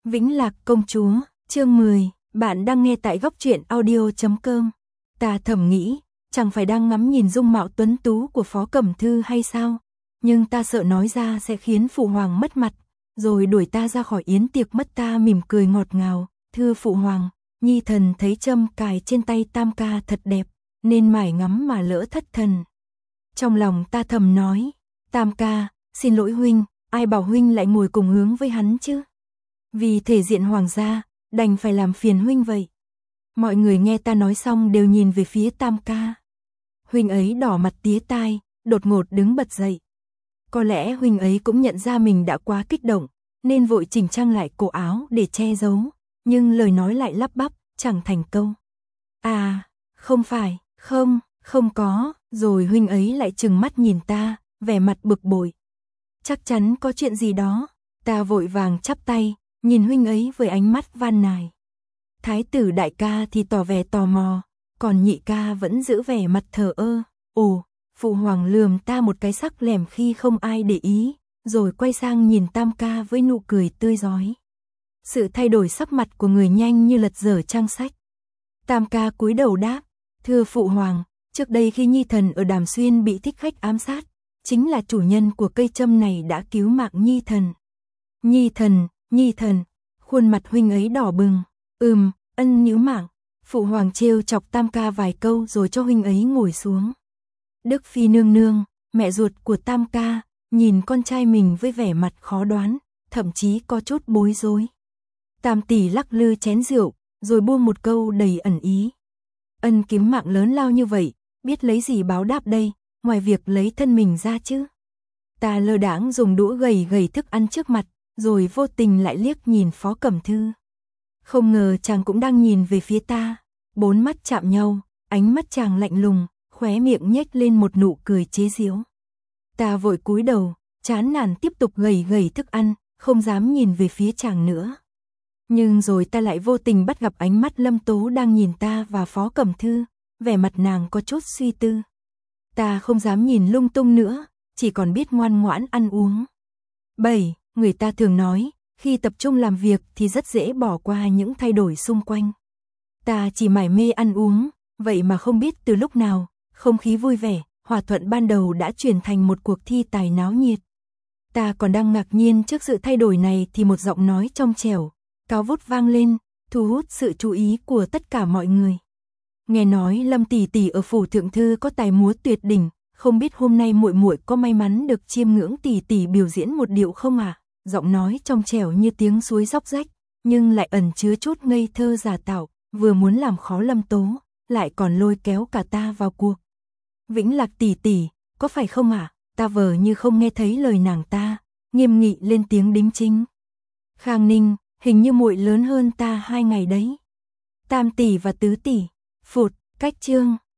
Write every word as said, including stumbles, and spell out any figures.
Vĩnh Lạc công chúa, chương mười, bạn đang nghe tại góc truyện audio chấm com. Ta thầm nghĩ, chẳng phải đang ngắm nhìn dung mạo tuấn tú của Phó Cẩm Thư hay sao? Nhưng ta sợ nói ra sẽ khiến phụ hoàng mất mặt, rồi đuổi ta ra khỏi yến tiệc mất. Ta mỉm cười ngọt ngào, thưa phụ hoàng, nhi thần thấy châm cài trên tay Tam ca thật đẹp, nên mải ngắm mà lỡ thất thần. Trong lòng ta thầm nói, Tam ca, xin lỗi huynh, ai bảo huynh lại ngồi cùng hướng với hắn chứ? Vì thể diện hoàng gia, đành phải làm phiền huynh vậy. Mọi người nghe ta nói xong đều nhìn về phía Tam ca. Huynh ấy đỏ mặt tía tai, đột ngột đứng bật dậy. Có lẽ huynh ấy cũng nhận ra mình đã quá kích động, nên vội chỉnh trang lại cổ áo để che giấu, nhưng lời nói lại lắp bắp, chẳng thành câu. À, không phải, không, không có, rồi huynh ấy lại trừng mắt nhìn ta, vẻ mặt bực bội. Chắc chắn có chuyện gì đó, ta vội vàng chắp tay, nhìn huynh ấy với ánh mắt van nài. Thái tử đại ca thì tỏ vẻ tò mò, còn nhị ca vẫn giữ vẻ mặt thờ ơ. Ồ, phụ hoàng lườm ta một cái sắc lẻm khi không ai để ý, rồi quay sang nhìn Tam ca với nụ cười tươi rói. Sự thay đổi sắc mặt của người nhanh như lật dở trang sách. Tam ca cúi đầu đáp, thưa phụ hoàng, trước đây khi nhi thần ở Đàm Xuyên bị thích khách ám sát, chính là chủ nhân của cây châm này đã cứu mạng nhi thần. Nhi thần, nhi thần, khuôn mặt huynh ấy đỏ bừng. Ừm, ân nhíu mạng. Phụ hoàng trêu chọc Tam ca vài câu rồi cho huynh ấy ngồi xuống. Đức phi nương nương, mẹ ruột của Tam ca, nhìn con trai mình với vẻ mặt khó đoán, thậm chí có chút bối rối. Tam tỷ lắc lư chén rượu, rồi buông một câu đầy ẩn ý. Ân kiếm mạng lớn lao như vậy, biết lấy gì báo đáp đây, ngoài việc lấy thân mình ra chứ. Ta lơ đãng dùng đũa gầy gầy thức ăn trước mặt, rồi vô tình lại liếc nhìn Phó Cẩm Thư. Không ngờ chàng cũng đang nhìn về phía ta, bốn mắt chạm nhau, ánh mắt chàng lạnh lùng, khóe miệng nhếch lên một nụ cười chế giễu. Ta vội cúi đầu, chán nản tiếp tục gầy gầy thức ăn, không dám nhìn về phía chàng nữa. Nhưng rồi ta lại vô tình bắt gặp ánh mắt Lâm Tố đang nhìn ta và Phó Cẩm Thư, vẻ mặt nàng có chút suy tư. Ta không dám nhìn lung tung nữa, chỉ còn biết ngoan ngoãn ăn uống. bảy. Người ta thường nói, khi tập trung làm việc thì rất dễ bỏ qua những thay đổi xung quanh. Ta chỉ mải mê ăn uống, vậy mà không biết từ lúc nào, không khí vui vẻ, hòa thuận ban đầu đã chuyển thành một cuộc thi tài náo nhiệt. Ta còn đang ngạc nhiên trước sự thay đổi này thì một giọng nói trong trẻo, cao vút vang lên, thu hút sự chú ý của tất cả mọi người. Nghe nói Lâm tỷ tỷ ở phủ thượng thư có tài múa tuyệt đỉnh, không biết hôm nay muội muội có may mắn được chiêm ngưỡng tỷ tỷ biểu diễn một điệu không à? Giọng nói trong trẻo như tiếng suối róc rách, nhưng lại ẩn chứa chút ngây thơ giả tạo, vừa muốn làm khó Lâm Tố, lại còn lôi kéo cả ta vào cuộc. Vĩnh Lạc tỷ tỷ, có phải không ạ? À? Ta vờ như không nghe thấy lời nàng ta, nghiêm nghị lên tiếng đính chính. Khang Ninh, hình như muội lớn hơn ta hai ngày đấy. Tam tỷ và tứ tỷ, phụt, cách chương.